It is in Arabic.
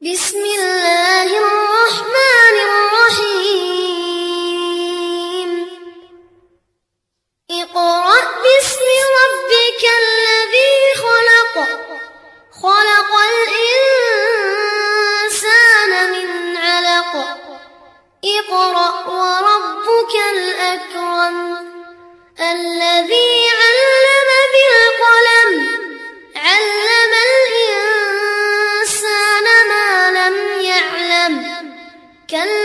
بسم الله الرحمن الرحيم اقرأ باسم ربك الذي خلق خلق الإنسان من علق اقرأ وربك الأكرم الذي علم بالقلم علم الإنسان ما لم يعلم كلا